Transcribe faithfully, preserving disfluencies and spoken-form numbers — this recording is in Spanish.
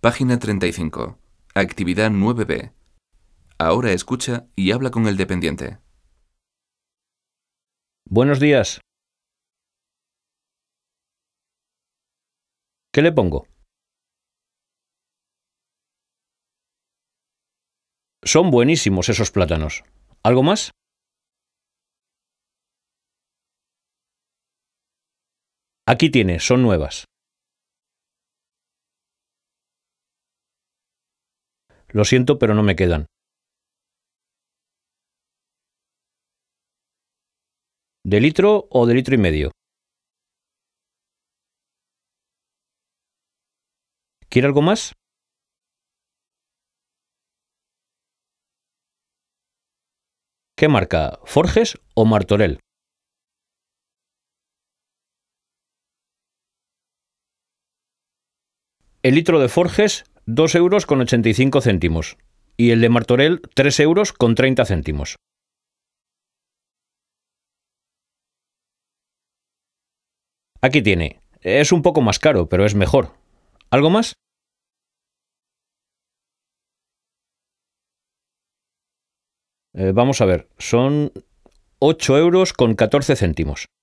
Página treinta y cinco. Actividad nueve B. Ahora escucha y habla con el dependiente. Buenos días. ¿Qué le pongo? Son buenísimos esos plátanos. ¿Algo más? Aquí tiene, son nuevas. Lo siento, pero no me quedan. ¿De litro o de litro y medio? ¿Quiere algo más? ¿Qué marca? ¿Forges o Martorell? El litro de Forges, dos euros con ochenta y cinco céntimos. Y el de Martorell, tres euros con treinta céntimos. Aquí tiene. Es un poco más caro, pero es mejor. ¿Algo más? Eh, vamos a ver. Son ocho euros con catorce céntimos.